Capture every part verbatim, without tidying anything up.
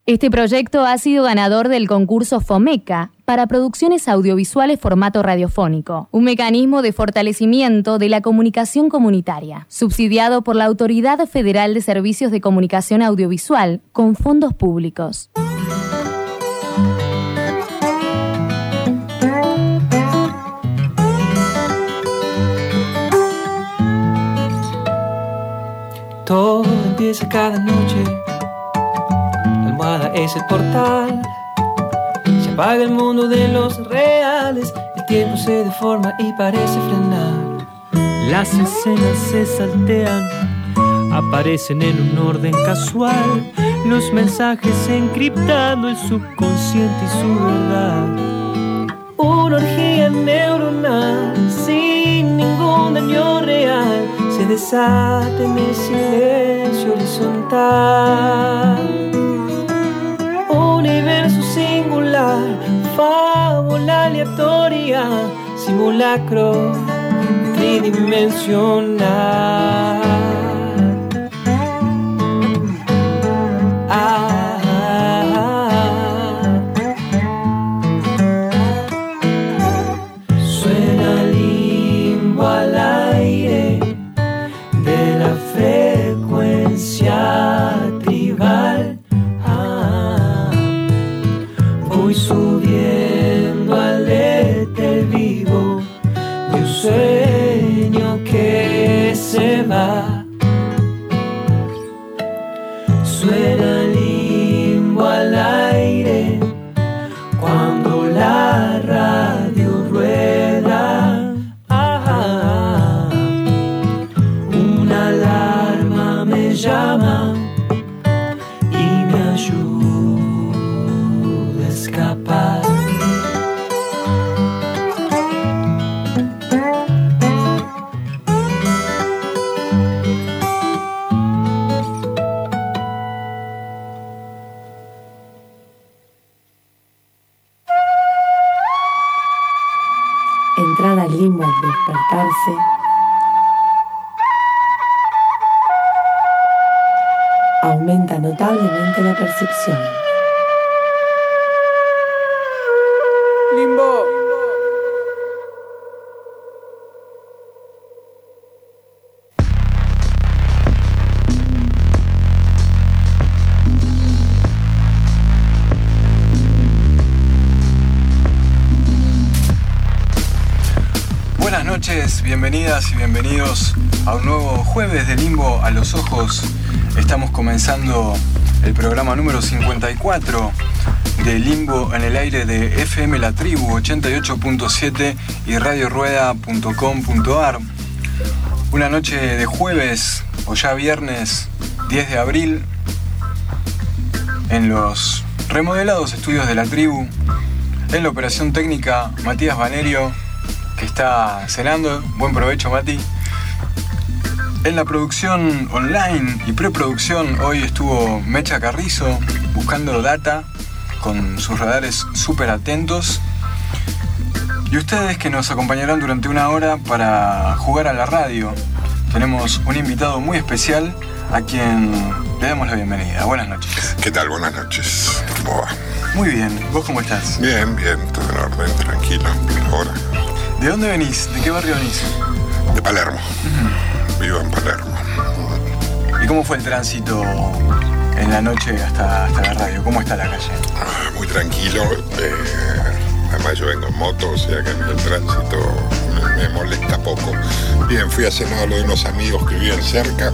Este proyecto ha sido ganador del concurso FOMECA para producciones audiovisuales formato radiofónico, un mecanismo de fortalecimiento de la comunicación comunitaria, subsidiado por la Autoridad Federal de Servicios de Comunicación Audiovisual con fondos públicos. Todo empieza cada noche. La almohada es el portal. Se apaga el mundo de los reales. El tiempo se deforma y parece frenar. Las escenas se saltean, aparecen en un orden casual. Los mensajes encriptando el subconsciente y su verdad. Una orgía neuronal sin ningún daño real se desata en el silencio horizontal. Universo singular, fábula aleatoria, simulacro tridimensional. Ah, ah, ah. Suena limbo al aire de la frecuencia tribal. Ah, voy subiendo al éter vivo de un sueño que se va. Suena limbo al aire cuando la radio rueda. Ah, una alarma me llama y me ayuda a escapar. Entrar al limbo al despertarse, aumenta notablemente la percepción. Limbo. Buenas noches, bienvenidas y bienvenidos a un nuevo jueves de Limbo a los Ojos. Estamos comenzando el programa número cincuenta y cuatro de Limbo en el aire de F M La Tribu ochenta y ocho punto siete y radio rueda punto com punto a r. Una noche de jueves o ya viernes diez de abril en los remodelados estudios de La Tribu. En la operación técnica, Matías Banerio, que está cenando. Buen provecho, Mati. En la producción online y preproducción hoy estuvo Mecha Carrizo buscando data con sus radares súper atentos. Y ustedes que nos acompañarán durante una hora para jugar a la radio. Tenemos un invitado muy especial a quien le damos la bienvenida. Buenas noches. ¿Qué tal? Buenas noches. ¿Cómo va? Muy bien. ¿Vos cómo estás? Bien, bien. Todo en orden, tranquilo, por ahora. ¿De dónde venís? ¿De qué barrio venís? De Palermo. Uh-huh. Vivo en Palermo. ¿Y cómo fue el tránsito en la noche hasta, hasta la radio? ¿Cómo está la calle? Ah, muy tranquilo. Eh, además yo vengo en moto, o sea que el tránsito me, me molesta poco. Bien, fui a cenar a lo de unos amigos que viven cerca.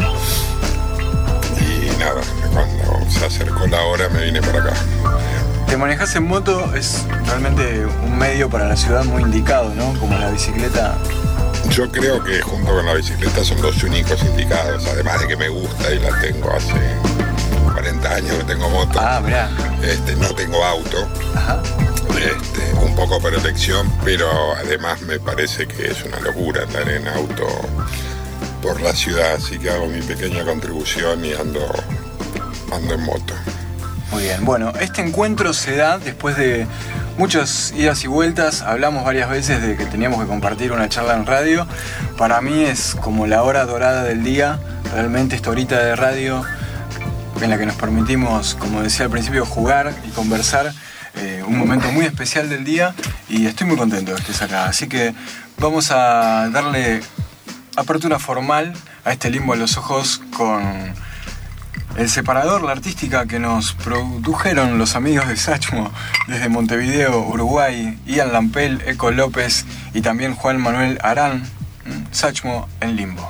Y nada, cuando se acercó la hora me vine para acá. Te manejás en moto, es realmente un medio para la ciudad muy indicado, ¿no? Como la bicicleta. Yo creo que junto con la bicicleta son los únicos indicados, además de que me gusta y la tengo hace cuarenta años que tengo moto. Ah, mirá. Este, no tengo auto. Ajá. Este, un poco por elección, pero además me parece que es una locura andar en auto por la ciudad, así que hago mi pequeña contribución y ando, ando en moto. Muy bien, bueno, este encuentro se da después de muchas idas y vueltas. Hablamos varias veces de que teníamos que compartir una charla en radio. Para mí es como la hora dorada del día. Realmente esta horita de radio en la que nos permitimos, como decía al principio, jugar y conversar. Eh, un momento muy especial del día y estoy muy contento de que estés acá. Así que vamos a darle apertura formal a este Limbo a los Ojos con el separador, la artística que nos produjeron los amigos de Sachmo desde Montevideo, Uruguay, Ian Lampel, Eco López y también Juan Manuel Arán. Sachmo en Limbo.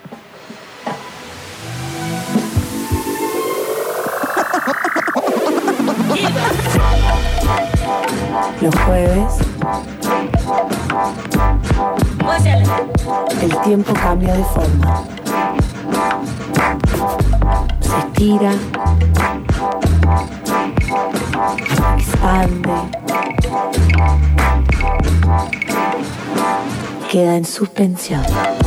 Los jueves el tiempo cambia de forma. Se estira, expande, queda en suspensión.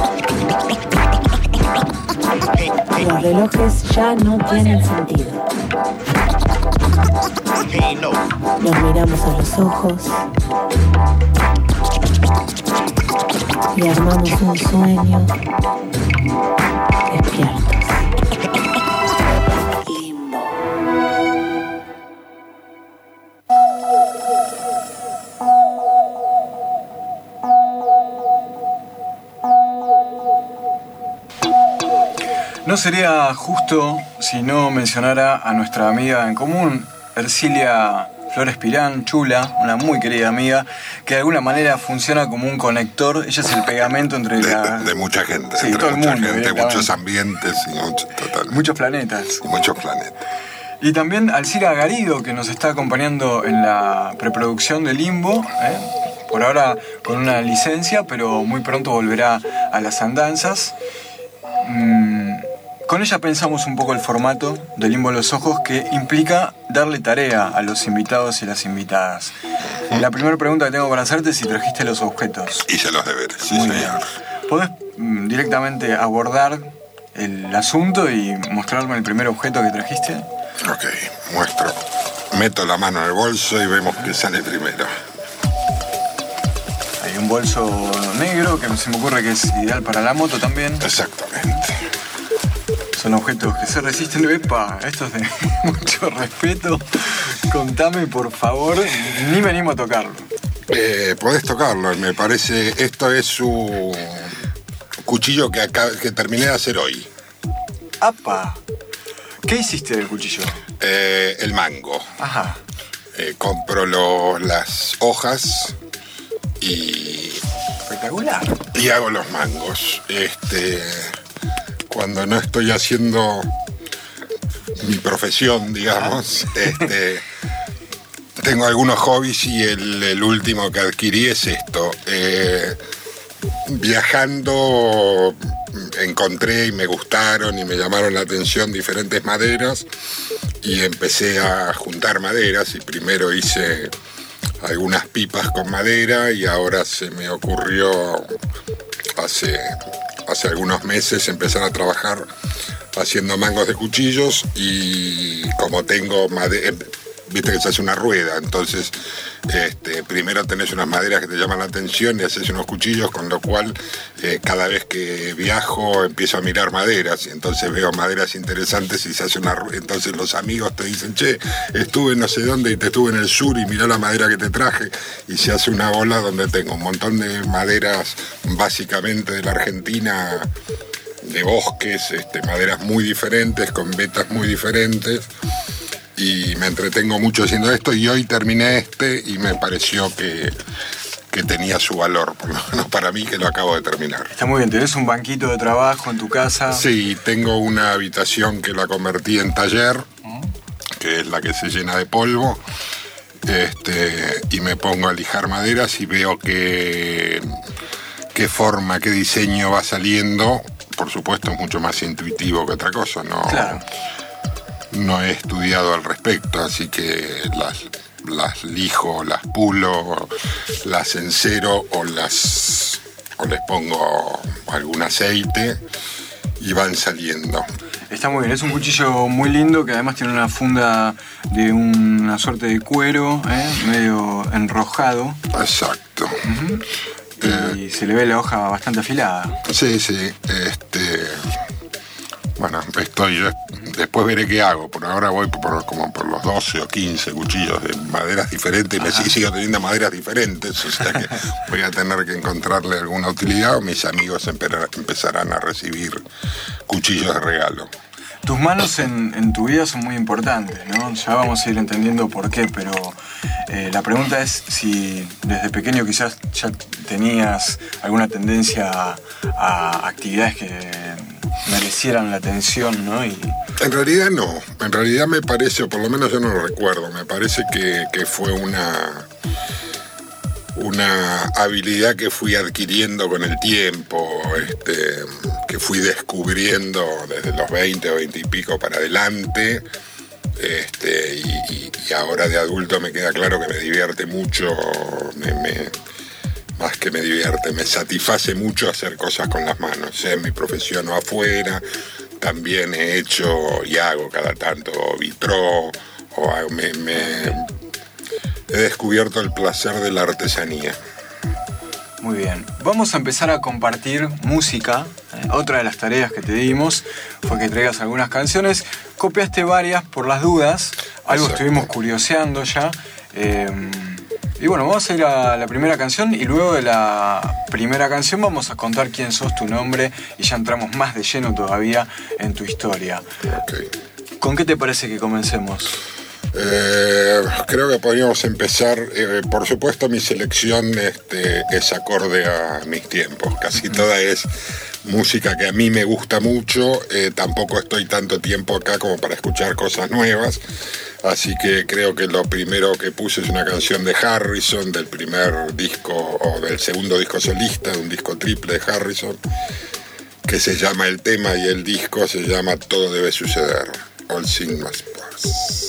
Los relojes ya no tienen sentido. Nos miramos a los ojos y armamos un sueño despiertos. Limbo. No sería justo si no mencionara a nuestra amiga en común, Ercilia Flores Pirán, Chula, una muy querida amiga, que de alguna manera funciona como un conector. Ella es el pegamento entre de, la... de mucha gente, sí, entre todo el mucha mundo, gente, muchos ambientes y mucho, totalmente. muchos planetas. Y muchos planetas. Y también Alcira Garido, que nos está acompañando en la preproducción de Limbo, ¿eh? Por ahora con una licencia, pero muy pronto volverá a las andanzas. Mm. Con ella pensamos un poco el formato de Limbo a los Ojos, que implica darle tarea a los invitados y las invitadas. La primera pregunta que tengo para hacerte es si trajiste los objetos. Hice los deberes, sí, Muy señor. bien. ¿Podés mm, directamente abordar el asunto y mostrarme el primer objeto que trajiste? Ok, muestro. Meto la mano en el bolso y vemos qué sale primero. Hay un bolso negro que se me ocurre que es ideal para la moto también. Exactamente. Son objetos que se resisten. Epa, esto es de mucho respeto. Contame, por favor. Ni me animo a tocarlo. Eh, podés tocarlo, me parece. Esto es un cuchillo que, acá, que terminé de hacer hoy. ¡Apa! ¿Qué hiciste del cuchillo? Eh, el mango. Ajá. Eh, compro lo, las hojas y, Espectacular. y hago los mangos. Este, cuando no estoy haciendo mi profesión, digamos, este, tengo algunos hobbies y el, el último que adquirí es esto. Eh, viajando encontré y me gustaron y me llamaron la atención diferentes maderas y empecé a juntar maderas y primero hice algunas pipas con madera y ahora se me ocurrió hace, hace algunos meses empezar a trabajar haciendo mangos de cuchillos y como tengo madera, viste que se hace una rueda, entonces este, primero tenés unas maderas que te llaman la atención y haces unos cuchillos, con lo cual eh, cada vez que viajo empiezo a mirar maderas y entonces veo maderas interesantes y se hace una rueda. Entonces los amigos te dicen, che, estuve no sé dónde y te estuve en el sur y mirá la madera que te traje, y se hace una bola donde tengo un montón de maderas básicamente de la Argentina, de bosques, este, maderas muy diferentes, con vetas muy diferentes. Y me entretengo mucho haciendo esto y hoy terminé este y me pareció que, que tenía su valor, por lo menos para mí que lo acabo de terminar. Está muy bien, tenés un banquito de trabajo en tu casa. Sí, tengo una habitación que la convertí en taller, que es la que se llena de polvo, este, y me pongo a lijar maderas y veo qué, qué forma, qué diseño va saliendo. Por supuesto es mucho más intuitivo que otra cosa, ¿no? Claro. No he estudiado al respecto, así que las, las lijo, las pulo, las encero o las o les pongo algún aceite y van saliendo. Está muy bien, es un cuchillo muy lindo que además tiene una funda de una suerte de cuero, ¿eh? medio enrojado. Exacto. Uh-huh. Y eh, se le ve la hoja bastante afilada. Sí, sí. Este, Bueno, estoy, después veré qué hago. Por ahora voy por, como por los doce o quince cuchillos de maderas diferentes. Y me sigo teniendo maderas diferentes, o sea que voy a tener que encontrarle alguna utilidad o mis amigos empezarán a recibir cuchillos de regalo. Tus manos en, en tu vida son muy importantes, ¿no? Ya vamos a ir entendiendo por qué, pero eh, la pregunta es si desde pequeño quizás ya tenías alguna tendencia a, a actividades que merecieran la atención, ¿no? Y... En realidad no, en realidad me parece, o por lo menos yo no lo recuerdo, me parece que, que fue una... una habilidad que fui adquiriendo con el tiempo, este, que fui descubriendo desde los veinte o veinte y pico para adelante, este, y, y, y ahora de adulto me queda claro que me divierte mucho, me, me, más que me divierte, me satisface mucho hacer cosas con las manos, sea en mi profesión o afuera. También he hecho y hago cada tanto vitró, o hago, me, me he descubierto el placer de la artesanía. Muy bien. Vamos a empezar a compartir música. Eh, otra de las tareas que te dimos fue que traigas algunas canciones. Copiaste varias por las dudas. Algo Exacto. Estuvimos curioseando ya. Eh, y bueno, vamos a ir a la primera canción y luego de la primera canción vamos a contar quién sos, tu nombre, y ya entramos más de lleno todavía en tu historia. Okay. ¿Con qué te parece que comencemos? Eh, creo que podríamos empezar, eh, por supuesto mi selección este, es acorde a mis tiempos, casi toda es música que a mí me gusta mucho, eh, tampoco estoy tanto tiempo acá como para escuchar cosas nuevas, así que creo que lo primero que puse es una canción de Harrison, del primer disco o del segundo disco solista, de un disco triple de Harrison, que se llama el tema y el disco se llama Todo debe suceder, All Things Must Pass.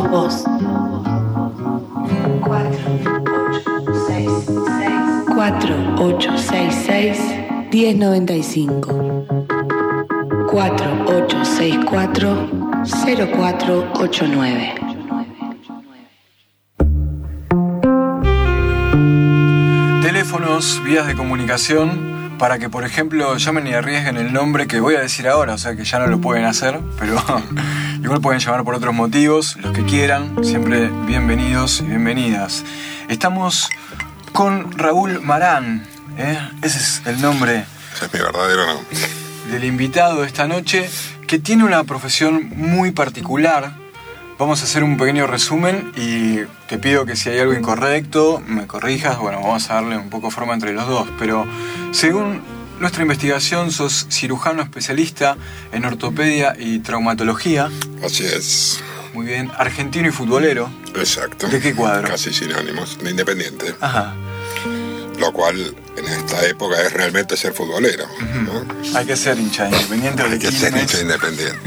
Vos. cuatro ocho seis seis uno cero nueve cinco. cuatro ocho seis cuatro cero cuatro ocho nueve. Teléfonos, vías de comunicación, para que, por ejemplo, llamen y arriesguen el nombre que voy a decir ahora, o sea que ya no lo pueden hacer, pero igual pueden llamar por otros motivos, los que quieran, siempre bienvenidos y bienvenidas. Estamos con Raúl Marán, ¿eh? Ese es el nombre. Ese es mi verdadero nombre. Del invitado de esta noche, que tiene una profesión muy particular. Vamos a hacer un pequeño resumen y te pido que si hay algo incorrecto me corrijas. Bueno, vamos a darle un poco forma entre los dos, pero según nuestra investigación sos cirujano especialista en ortopedia y traumatología. Así es. Muy bien, argentino y futbolero. Exacto. ¿De qué cuadro? Casi sinónimos, de Independiente. Ajá. Lo cual en esta época es realmente ser futbolero, ¿no? Hay que ser hincha de Independiente. Hay que ser hincha de Independiente.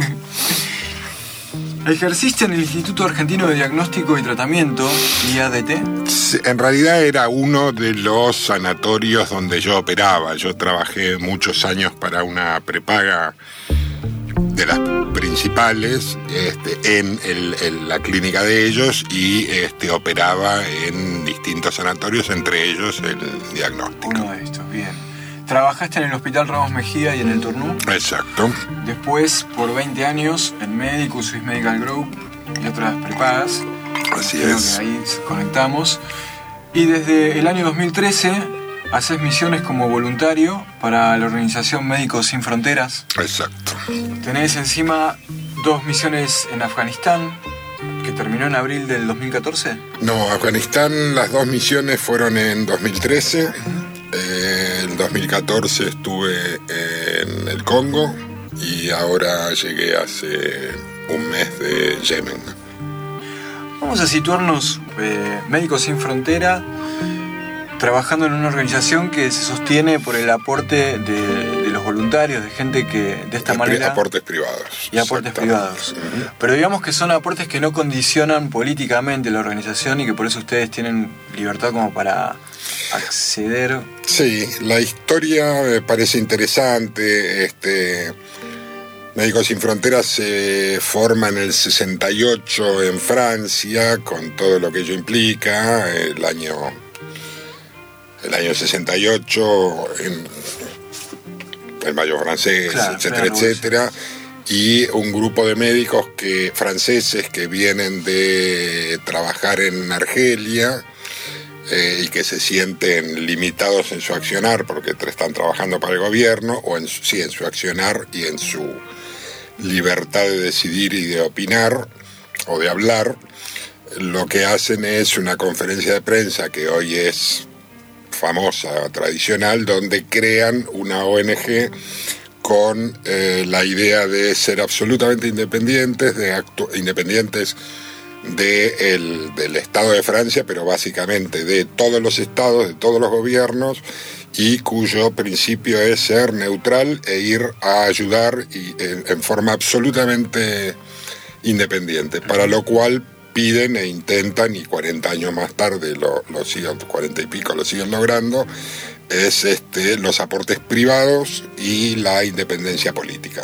¿Ejerciste en el Instituto Argentino de Diagnóstico y Tratamiento, I A D T? Sí, en realidad era uno de los sanatorios donde yo operaba. Yo trabajé muchos años para una prepaga de las principales este, en, el, en la clínica de ellos y este, operaba en distintos sanatorios, entre ellos el diagnóstico. Uno de estos, bien. Trabajaste en el Hospital Ramos Mejía y en el Tournú. Exacto. Después, por veinte años, en Médico, Swiss Medical Group y otras prepagas. Así Creo es. que ahí conectamos. Y desde el año dos mil trece haces misiones como voluntario para la organización Médicos Sin Fronteras. Exacto. Tenés encima dos misiones en Afganistán, que terminó en abril del dos mil catorce. No, Afganistán, las dos misiones fueron en dos mil trece. Eh, en dos mil catorce estuve en el Congo y ahora llegué hace un mes de Yemen. Vamos a situarnos, eh, Médicos Sin Frontera, trabajando en una organización que se sostiene por el aporte de, de los voluntarios, de gente que de esta Pri- manera... Aportes privados. Y aportes privados. Uh-huh. Pero digamos que son aportes que no condicionan políticamente la organización y que por eso ustedes tienen libertad como para acceder. Sí, la historia me parece interesante. Este, Médicos Sin Fronteras se forma en el sesenta y ocho en Francia, con todo lo que ello implica. El año, el año sesenta y ocho, en el Mayo francés, claro, etcétera, etcétera. Y un grupo de médicos que, franceses que vienen de trabajar en Argelia, Eh, y que se sienten limitados en su accionar porque están trabajando para el gobierno, o en, sí, en su accionar y en su libertad de decidir y de opinar o de hablar. Lo que hacen es una conferencia de prensa que hoy es famosa, tradicional, donde crean una O N G con eh, la idea de ser absolutamente independientes, de actu- independientes de el, del Estado de Francia, pero básicamente de todos los estados, de todos los gobiernos, y cuyo principio es ser neutral e ir a ayudar y, en, en forma absolutamente independiente, para lo cual piden e intentan, y cuarenta años más tarde lo, lo siguen, cuarenta y pico lo siguen logrando, es este, los aportes privados y la independencia política.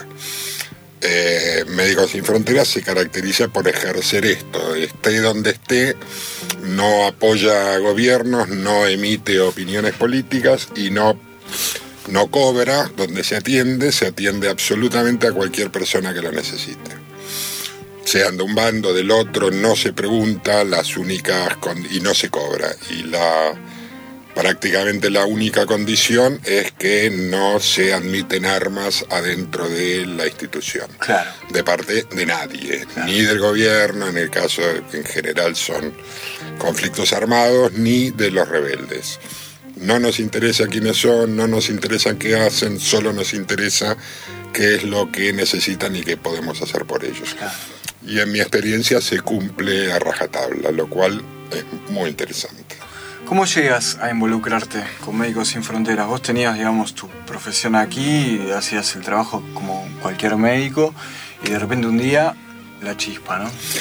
Eh, Médicos Sin Fronteras se caracteriza por ejercer esto, esté donde esté, no apoya a gobiernos, no emite opiniones políticas y no, no cobra. Donde se atiende, se atiende absolutamente a cualquier persona que lo necesite. Sean de un bando, del otro, no se pregunta, las únicas con, y no se cobra. Y la prácticamente la única condición es que no se admiten armas adentro de la institución. Claro. De parte de nadie, claro. Ni del gobierno, en el caso de que en general son conflictos armados, ni de los rebeldes. No nos interesa quiénes son, no nos interesa qué hacen, solo nos interesa qué es lo que necesitan y qué podemos hacer por ellos. Claro. Y en mi experiencia se cumple a rajatabla, lo cual es muy interesante. ¿Cómo llegas a involucrarte con Médicos Sin Fronteras? Vos tenías, digamos, tu profesión aquí, hacías el trabajo como cualquier médico, y de repente un día la chispa, ¿no?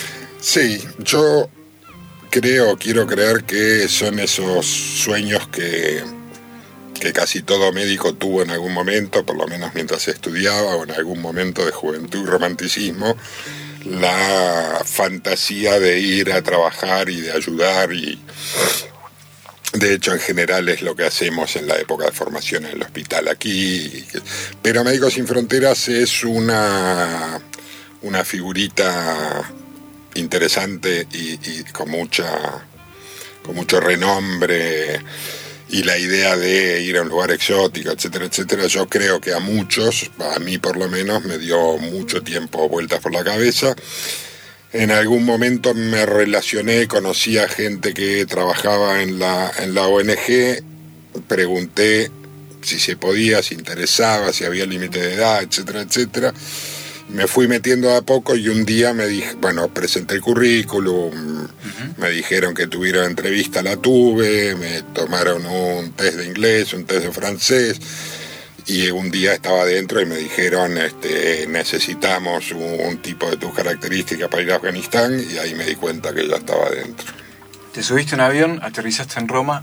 Sí, yo creo, quiero creer que son esos sueños que, que casi todo médico tuvo en algún momento, por lo menos mientras estudiaba o en algún momento de juventud y romanticismo, la fantasía de ir a trabajar y de ayudar, y de hecho en general es lo que hacemos en la época de formación en el hospital aquí. Pero Médicos Sin Fronteras es una, una figurita interesante y, y con mucha con mucho renombre, y la idea de ir a un lugar exótico, etcétera, etcétera, yo creo que a muchos, a mí por lo menos, me dio mucho tiempo vueltas por la cabeza. En algún momento me relacioné, conocí a gente que trabajaba en la, en la O N G, pregunté si se podía, si interesaba, si había límite de edad, etcétera, etcétera. Me fui metiendo a poco y un día me dije, bueno, presenté el currículum, uh-huh. Me dijeron que tuviera entrevista, la tuve, me tomaron un test de inglés, un test de francés, y un día estaba adentro y me dijeron, este, necesitamos un, un tipo de tus características para ir a Afganistán, y ahí me di cuenta que ya estaba adentro. ¿Te subiste en avión, aterrizaste en Roma?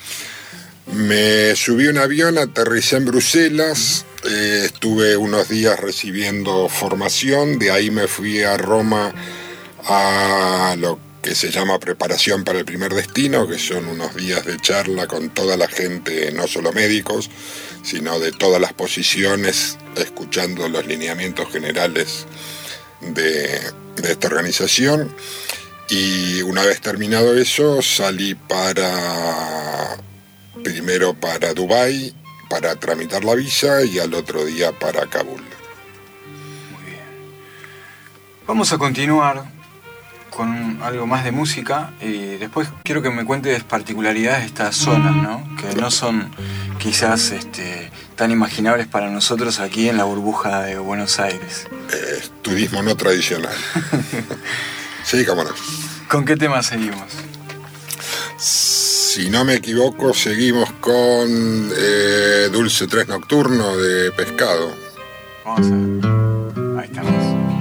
Me subí un avión, aterricé en Bruselas, eh, estuve unos días recibiendo formación, de ahí me fui a Roma a lo que se llama preparación para el primer destino, que son unos días de charla con toda la gente, no solo médicos, sino de todas las posiciones, escuchando los lineamientos generales de, de esta organización. Y una vez terminado eso, salí para... primero para Dubái, para tramitar la visa, y al otro día para Kabul. Muy bien. Vamos a continuar con algo más de música, y después quiero que me cuentes particularidades de estas zonas, ¿no? Que no son quizás este, tan imaginables para nosotros aquí en la burbuja de Buenos Aires. Eh, turismo no tradicional. Sí, cómo no. ¿Con qué tema seguimos? Si no me equivoco, seguimos con eh, Dulce Tres Nocturno de Pescado. Vamos a ver. Ahí estamos.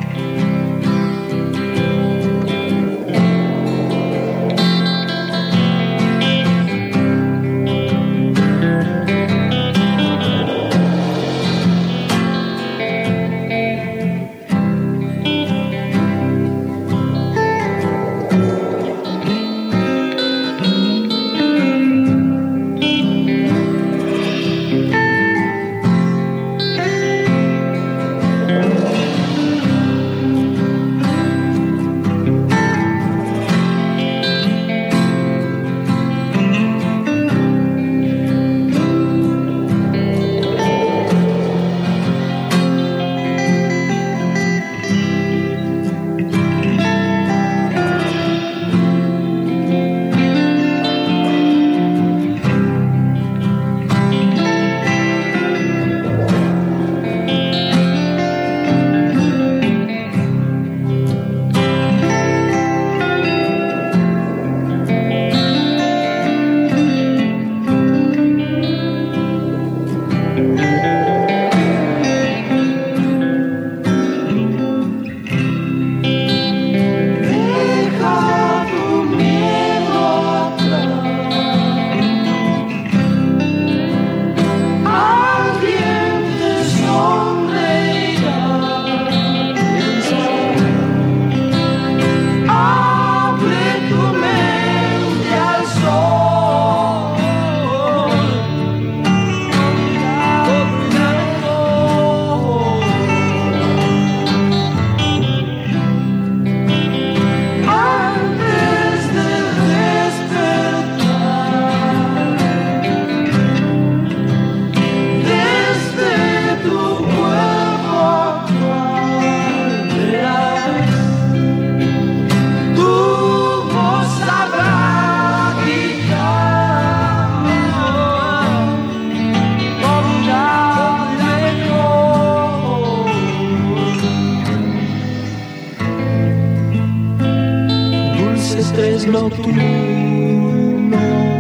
Nocturno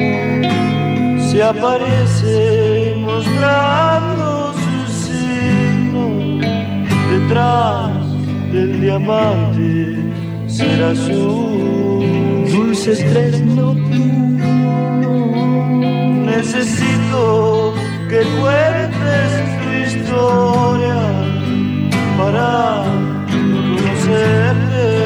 se aparece mostrando su signo detrás del diamante, será su dulce estrés nocturno. Necesito que cuentes tu historia para conocerte.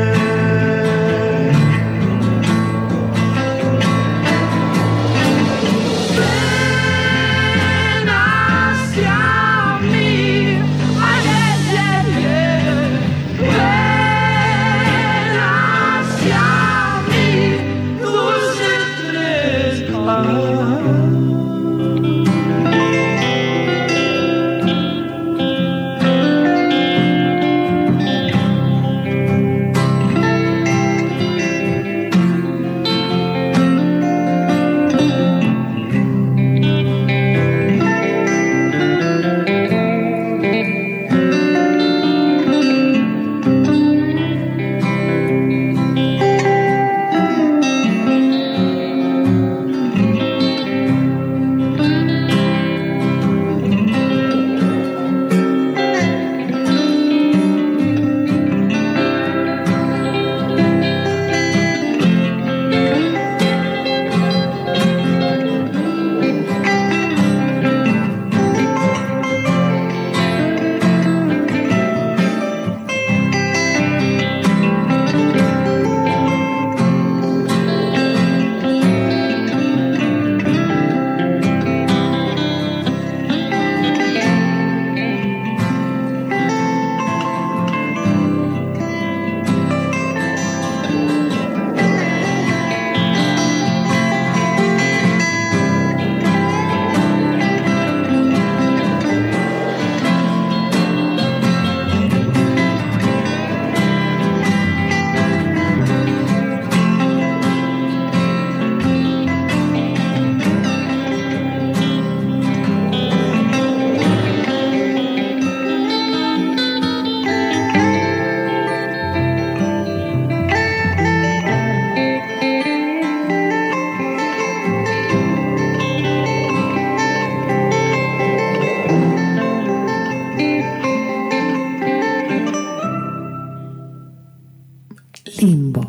Limbo.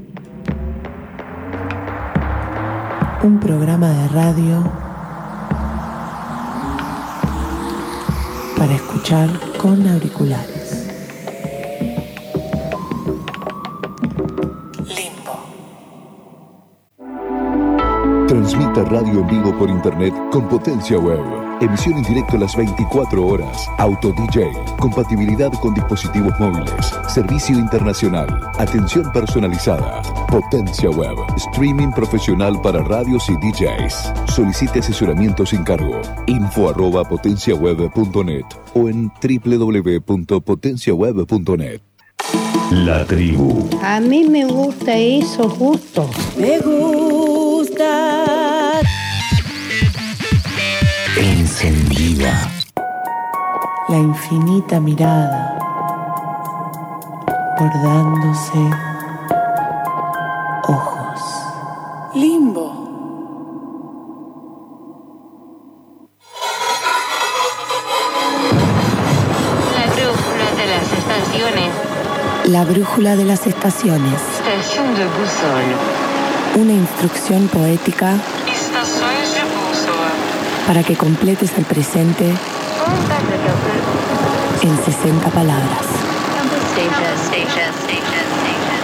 Un programa de radio para escuchar con auriculares. Limbo. Transmite radio en vivo por internet con Potencia Web. Emisión en directo las veinticuatro horas. Auto D J. Compatibilidad con dispositivos móviles. Servicio internacional. Atención personalizada. Potencia Web. Streaming profesional para radios y D Js. Solicite asesoramiento sin cargo. Info arroba potenciaweb punto net o en doble u doble u doble u punto potencia web punto net. La tribu. A mí me gusta eso justo. Me gusta. Encendida. La infinita mirada bordándose ojos. Limbo. La brújula de las estaciones. La brújula de las estaciones. Estación de bússola. Una instrucción poética Estaciones de bússola. para que completes el presente en sesenta palabras. Station, station, station, station,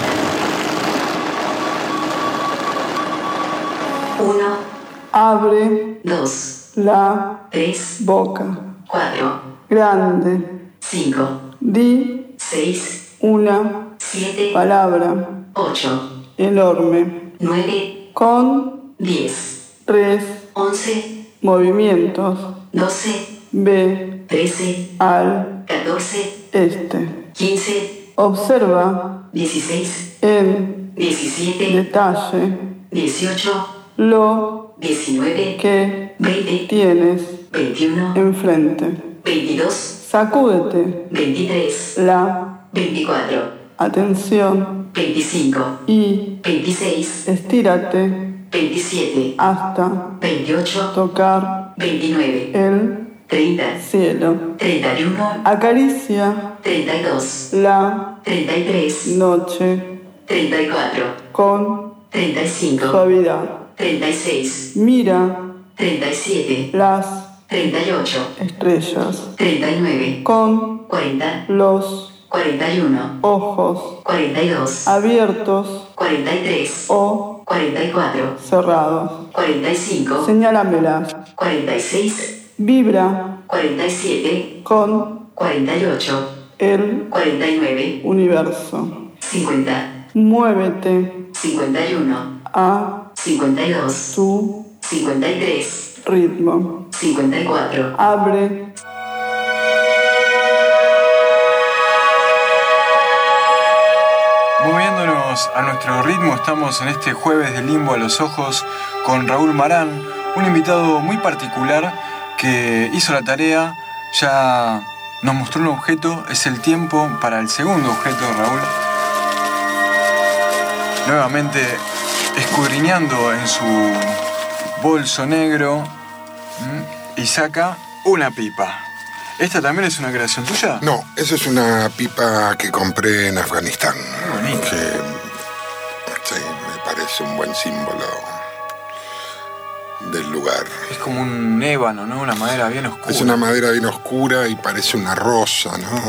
station. Uno. Abre. Dos. La. Tres. Boca. Cuatro. Grande. Cinco. Di. Seis. Una. Siete. Palabra. Ocho. Enorme. Nueve. Con. Diez. Res. Once. Movimientos. Doce. B. Trece. Al. Catorce. Este. Quince. Observa. Dieciséis. En. Diecisiete. Detalle. Dieciocho. Lo. Diecinueve. Que. Veinte. Tienes. Veintiuno. Enfrente. Veintidós. Sacúdete. Veintitrés. La. Veinticuatro. Atención. Veinticinco. Y. Veintiséis. Estírate. Veintisiete. Hasta. Veintiocho. Tocar. Veintinueve. El. treinta, cielo, treinta y uno, acaricia treinta y dos, la treinta y tres, noche treinta y cuatro, con treinta y cinco, suavidad. treinta y seis, Mira treinta y siete, las treinta y ocho, estrellas treinta y nueve, con cuarenta, los cuarenta y uno, ojos cuarenta y dos, abiertos cuarenta y tres, o cuarenta y cuatro, cerrados. cuarenta y cinco, Señálamelas. cuarenta y seis, Vibra cuarenta y siete, con cuarenta y ocho, el cuarenta y nueve, universo. cincuenta, Muévete cincuenta y uno, a cincuenta y dos, tu cincuenta y tres, ritmo. cincuenta y cuatro. Abre Moviéndonos a nuestro ritmo, estamos en este jueves de Limbo a los Ojos con Raúl Marán, un invitado muy particular que hizo la tarea, ya nos mostró un objeto, es el tiempo para el segundo objeto, Raúl. Nuevamente escudriñando en su bolso negro, ¿m? Y saca una pipa. ¿Esta también es una creación tuya? No, esa es una pipa que compré en Afganistán. Muy bonita. Que sí, me parece un buen símbolo del lugar. Es como un ébano, ¿no? Una madera bien oscura. Es una madera bien oscura y parece una rosa, ¿no?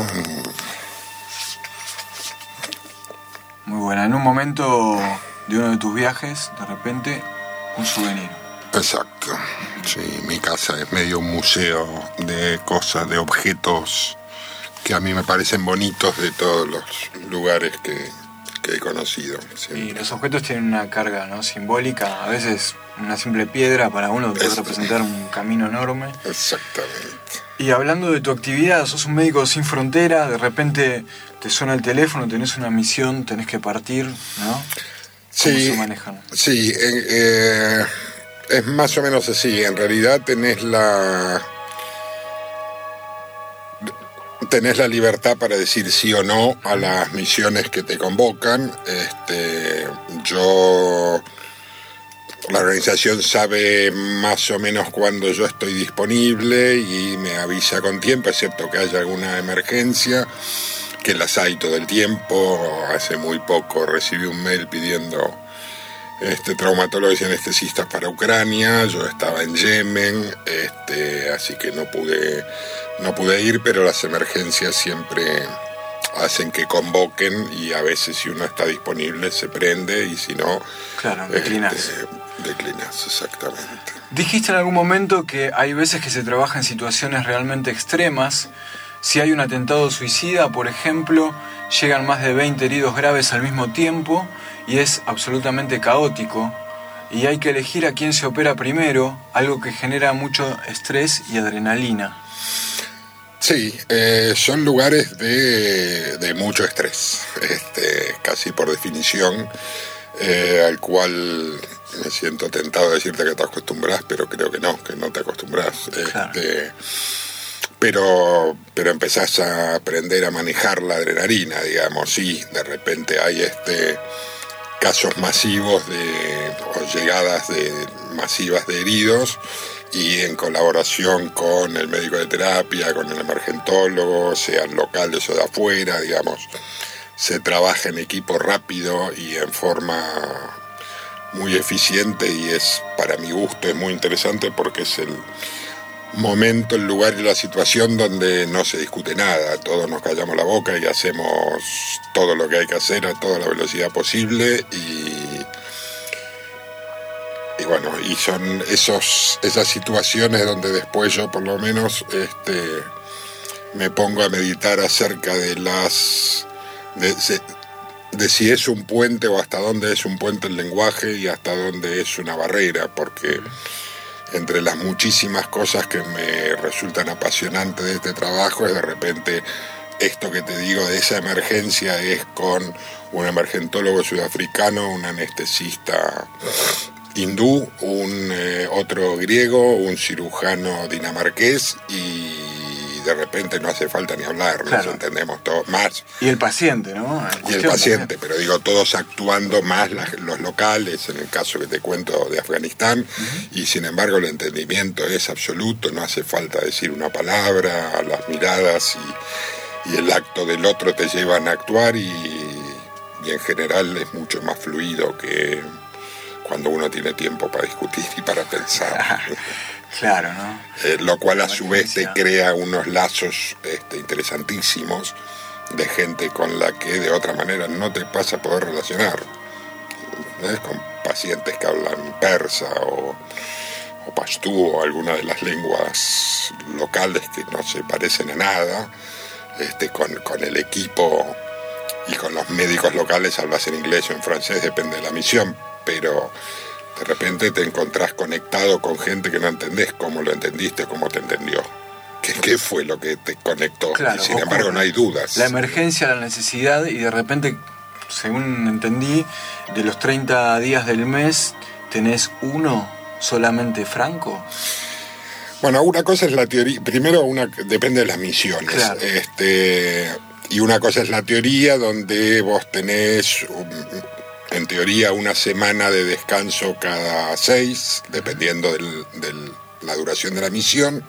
Muy buena. En un momento de uno de tus viajes, de repente, un souvenir. Exacto. Sí, mi casa es medio un museo de cosas, de objetos que a mí me parecen bonitos de todos los lugares que, que he conocido. Siempre. Y los objetos tienen una carga, ¿no? Simbólica. A veces una simple piedra para uno puede representar un camino enorme. Exactamente. Y hablando de tu actividad, sos un médico sin frontera, de repente te suena el teléfono, tenés una misión, tenés que partir, ¿no? ¿Cómo sí, se manejan? Sí, eh, eh, es más o menos así. En realidad tenés la tenés la libertad para decir sí o no a las misiones que te convocan. Este, yo la organización sabe más o menos cuándo yo estoy disponible y me avisa con tiempo, excepto que haya alguna emergencia, que las hay todo el tiempo. Hace muy poco recibí un mail pidiendo este, traumatólogos y anestesistas para Ucrania. Yo estaba en Yemen, este, así que no pude, no pude ir, pero las emergencias siempre hacen que convoquen y a veces si uno está disponible se prende y si no... Claro, declinas. Este, declinas, exactamente. Dijiste en algún momento que hay veces que se trabaja en situaciones realmente extremas. Si hay un atentado suicida, por ejemplo, llegan más de veinte heridos graves al mismo tiempo y es absolutamente caótico. Y hay que elegir a quién se opera primero, algo que genera mucho estrés y adrenalina. Sí, eh, son lugares de, de mucho estrés, este, casi por definición, eh, al cual me siento tentado de decirte que te acostumbras, pero creo que no, que no te acostumbras. Claro. Este, pero, pero empezás a aprender a manejar la adrenalina, digamos, sí, de repente hay este casos masivos de, o llegadas de, masivas de heridos, y en colaboración con el médico de terapia, con el emergentólogo, sean locales o de afuera, digamos, se trabaja en equipo rápido y en forma muy eficiente, y es, para mi gusto, es muy interesante porque es el momento, el lugar y la situación donde no se discute nada, todos nos callamos la boca y hacemos todo lo que hay que hacer a toda la velocidad posible, y Y bueno, y son esos, esas situaciones donde después yo por lo menos este, me pongo a meditar acerca de las de, de si es un puente o hasta dónde es un puente el lenguaje y hasta dónde es una barrera, porque entre las muchísimas cosas que me resultan apasionantes de este trabajo es de repente esto que te digo de esa emergencia es con un emergentólogo sudafricano, un anestesista hindú, un eh, otro griego, un cirujano dinamarqués, y de repente no hace falta ni hablar, Claro. nos entendemos todos más. Y el paciente, ¿no? Y el paciente, pero digo, todos actuando más la- los locales, en el caso que te cuento de Afganistán, uh-huh. y sin embargo el entendimiento es absoluto, no hace falta decir una palabra, las miradas y, y el acto del otro te llevan a actuar y, y en general es mucho más fluido que cuando uno tiene tiempo para discutir y para pensar. Claro, ¿no? Eh, lo cual a su vez te crea unos lazos este, interesantísimos de gente con la que de otra manera no te vas a poder relacionar. ¿Ves? Con pacientes que hablan persa o, o pastú o alguna de las lenguas locales que no se parecen a nada, este, con, con el equipo y con los médicos locales hablas en inglés o en francés, depende de la misión, pero de repente te encontrás conectado con gente que no entendés cómo lo entendiste, cómo te entendió. ¿Qué, qué fue lo que te conectó? Claro, y sin ocurre. embargo no hay dudas. La emergencia, la necesidad, y de repente, según entendí, de los treinta días del mes, tenés uno solamente franco. Bueno, una cosa es la teoría, primero una depende de las misiones. Claro. Este, y una cosa es la teoría, donde vos tenés, en teoría, una semana de descanso cada seis, dependiendo de del, la duración de la misión.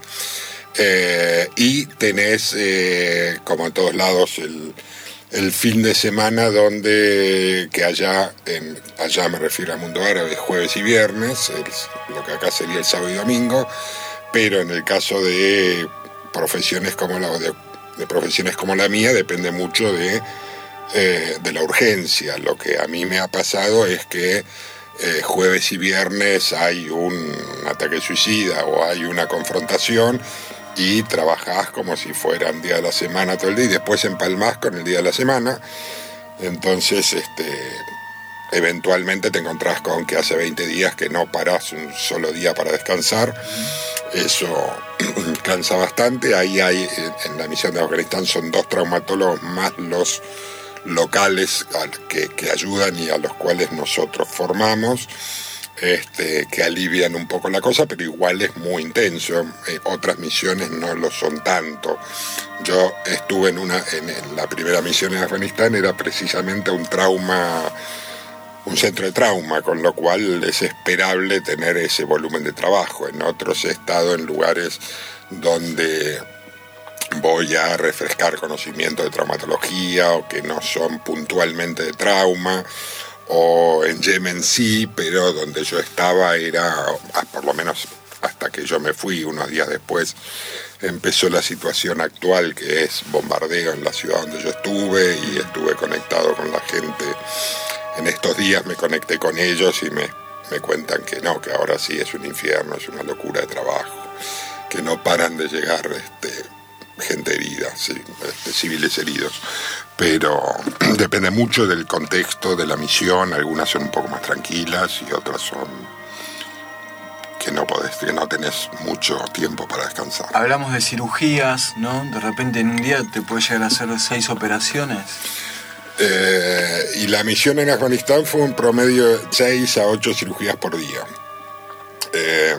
Eh, y tenés, eh, como en todos lados, el, el fin de semana donde, que allá, en, allá me refiero al mundo árabe, jueves y viernes, el, lo que acá sería el sábado y domingo, pero en el caso de profesiones como la, de, de profesiones como la mía, depende mucho de, eh, de la urgencia. Lo que a mí me ha pasado es que Eh, jueves y viernes hay un ataque suicida o hay una confrontación y trabajás como si fueran día de la semana todo el día y después empalmás con el día de la semana. Entonces, este, eventualmente te encontrás con que hace veinte días que no parás un solo día para descansar. Eso cansa bastante. Ahí hay, en la misión de Afganistán son dos traumatólogos más los locales que, que ayudan y a los cuales nosotros formamos, este, que alivian un poco la cosa, pero igual es muy intenso. Eh, otras misiones no lo son tanto. Yo estuve en una, en, en la primera misión en Afganistán, era precisamente un trauma, un centro de trauma, con lo cual es esperable tener ese volumen de trabajo. En otros he estado en lugares donde voy a refrescar conocimiento de traumatología o que no son puntualmente de trauma, o en Yemen sí, pero donde yo estaba era, por lo menos hasta que yo me fui, unos días después empezó la situación actual, que es bombardeo en la ciudad donde yo estuve, y estuve conectado con la gente. En estos días me conecté con ellos y me, me cuentan que no, que ahora sí es un infierno, es una locura de trabajo, que no paran de llegar este, gente herida, sí, este, civiles heridos, pero depende mucho del contexto de la misión. Algunas son un poco más tranquilas y otras son que no podés, que no tenés mucho tiempo para descansar. Hablamos de cirugías, ¿no? De repente en un día te puede llegar a hacer seis operaciones. Eh, y la misión en Afganistán fue un promedio de seis a ocho cirugías por día. Eh,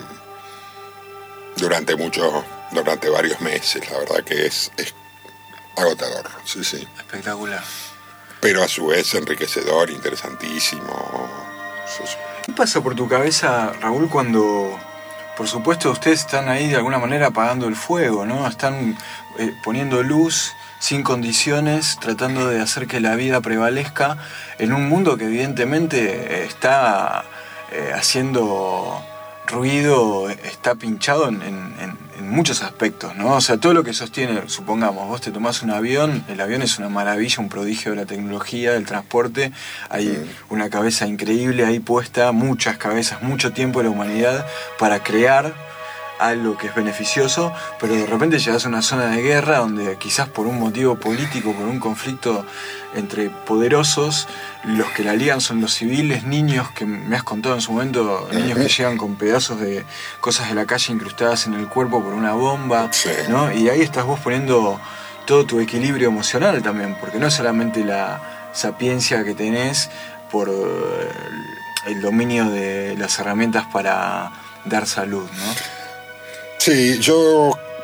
durante mucho, durante varios meses, la verdad que es, es agotador, sí, sí. Espectacular. Pero a su vez enriquecedor, interesantísimo. Sí, sí. ¿Qué pasa por tu cabeza, Raúl, cuando, por supuesto, ustedes están ahí de alguna manera apagando el fuego, ¿no? Están eh, poniendo luz sin condiciones, tratando de hacer que la vida prevalezca en un mundo que evidentemente está eh, haciendo ruido, está pinchado en, en, en muchos aspectos, ¿no? O sea, todo lo que sostiene, supongamos, vos te tomás un avión, el avión es una maravilla, un prodigio de la tecnología, del transporte, hay mm. una cabeza increíble ahí puesta, muchas cabezas, mucho tiempo de la humanidad para crear algo que es beneficioso, pero de repente llegas a una zona de guerra donde quizás por un motivo político, por un conflicto entre poderosos, los que la ligan son los civiles, niños que me has contado en su momento, niños que llegan con pedazos de cosas de la calle incrustadas en el cuerpo por una bomba, sí. ¿no? Y ahí estás vos poniendo todo tu equilibrio emocional también, porque no es solamente la sapiencia que tenés por el dominio de las herramientas para dar salud, ¿no? Sí, yo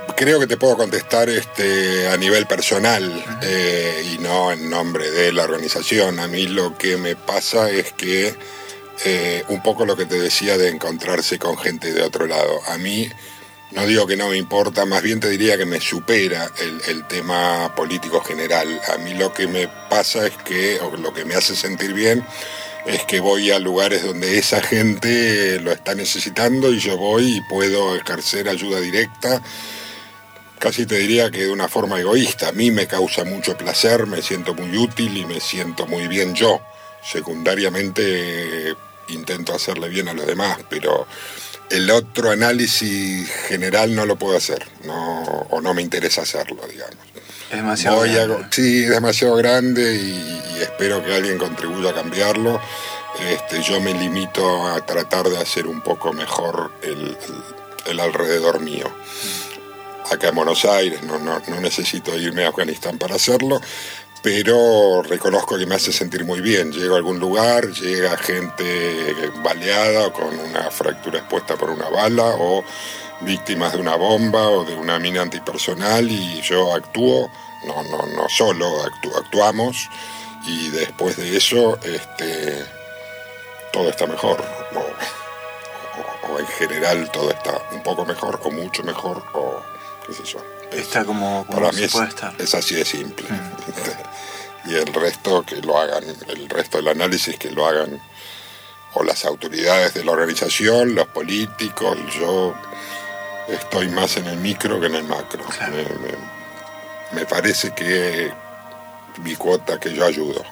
creo que te puedo contestar este, a nivel personal eh, y no en nombre de la organización. A mí lo que me pasa es que eh, un poco lo que te decía de encontrarse con gente de otro lado. A mí, no digo que no me importa, más bien te diría que me supera el, el tema político general. A mí lo que me pasa es que, o lo que me hace sentir bien, es que voy a lugares donde esa gente lo está necesitando y yo voy y puedo ejercer ayuda directa. Casi te diría que de una forma egoísta. A mí me causa mucho placer, me siento muy útil y me siento muy bien yo. Secundariamente intento hacerle bien a los demás, pero el otro análisis general no lo puedo hacer, no, o no me interesa hacerlo, digamos. Es demasiado Voy grande. A, sí, es demasiado grande y, y espero que alguien contribuya a cambiarlo. Este, yo me limito a tratar de hacer un poco mejor el, el, el alrededor mío. Acá en Buenos Aires, no, no, no necesito irme a Afganistán para hacerlo, pero reconozco que me hace sentir muy bien. Llego a algún lugar, llega gente baleada o con una fractura expuesta por una bala o víctimas de una bomba o de una mina antipersonal y yo actúo, no, no, no solo, actú, actuamos y después de eso este, todo está mejor o, o, o en general todo está un poco mejor o mucho mejor o qué sé yo. Está como, como para se mí es, puede estar. Es así de simple. Mm. Y el resto que lo hagan, el resto del análisis que lo hagan o las autoridades de la organización, los políticos. Yo estoy más en el micro que en el macro. Claro. Me, me, me parece que mi cuota que yo ayudo.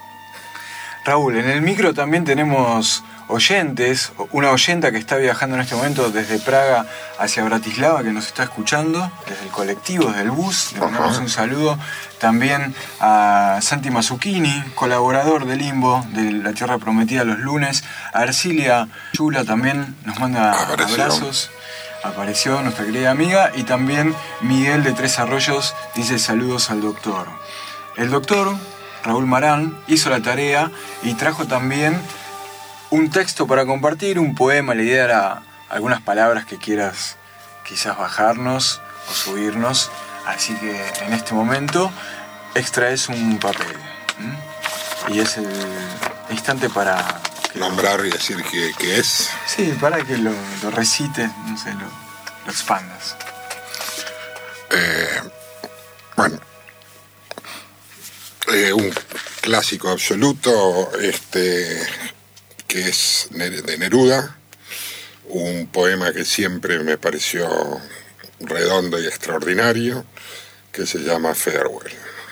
Raúl, en el micro también tenemos oyentes, una oyenta que está viajando en este momento desde Praga hacia Bratislava, que nos está escuchando, desde el colectivo, desde el bus. Le mandamos un saludo también a Santi Mazzuccini, colaborador de Limbo, de La Tierra Prometida los lunes. A Ercilia Chula también nos manda Apareció. abrazos. Apareció nuestra querida amiga. Y también Miguel de Tres Arroyos dice saludos al doctor. El doctor Raúl Marán hizo la tarea y trajo también un texto para compartir, un poema. La idea era algunas palabras que quieras quizás bajarnos o subirnos. Así que en este momento extraes un papel. ¿Mm? Y es el instante para... nombrar y decir qué, qué es. Sí, para que lo, lo recites, no sé, lo, lo expandas. Eh, bueno, eh, un clásico absoluto, este... que es de Neruda, un poema que siempre me pareció redondo y extraordinario, que se llama Farewell.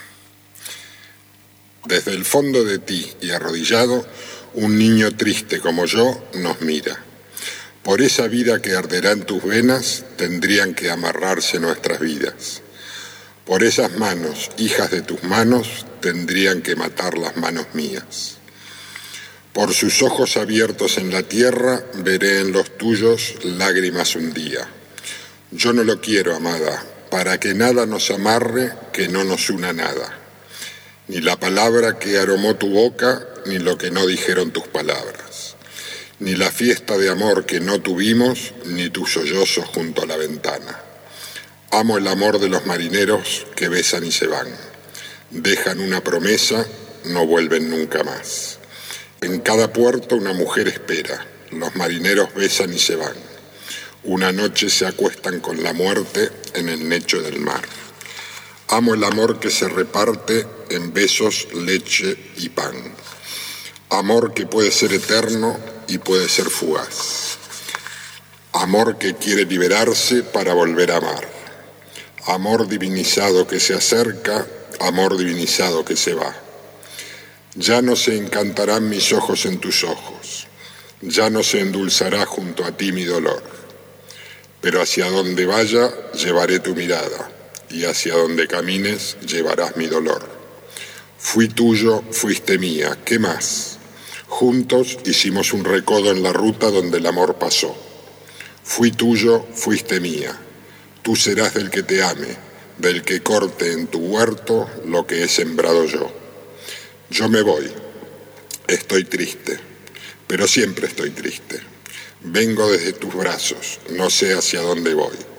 Desde el fondo de ti y arrodillado, un niño triste como yo nos mira. Por esa vida que arderá en tus venas, tendrían que amarrarse nuestras vidas. Por esas manos, hijas de tus manos, tendrían que matar las manos mías. Por sus ojos abiertos en la tierra, veré en los tuyos lágrimas un día. Yo no lo quiero, amada, para que nada nos amarre, que no nos una nada. Ni la palabra que aromó tu boca, ni lo que no dijeron tus palabras. Ni la fiesta de amor que no tuvimos, ni tus sollozos junto a la ventana. Amo el amor de los marineros que besan y se van. Dejan una promesa, no vuelven nunca más. En cada puerto una mujer espera, los marineros besan y se van. Una noche se acuestan con la muerte en el lecho del mar. Amo el amor que se reparte en besos, leche y pan. Amor que puede ser eterno y puede ser fugaz. Amor que quiere liberarse para volver a amar. Amor divinizado que se acerca, amor divinizado que se va. Ya no se encantarán mis ojos en tus ojos, ya no se endulzará junto a ti mi dolor, pero hacia donde vaya llevaré tu mirada, y hacia donde camines llevarás mi dolor. Fui tuyo, fuiste mía, ¿qué más? Juntos hicimos un recodo en la ruta donde el amor pasó. Fui tuyo, fuiste mía, tú serás del que te ame, del que corte en tu huerto lo que he sembrado yo. Yo me voy, estoy triste, pero siempre estoy triste. Vengo desde tus brazos, no sé hacia dónde voy.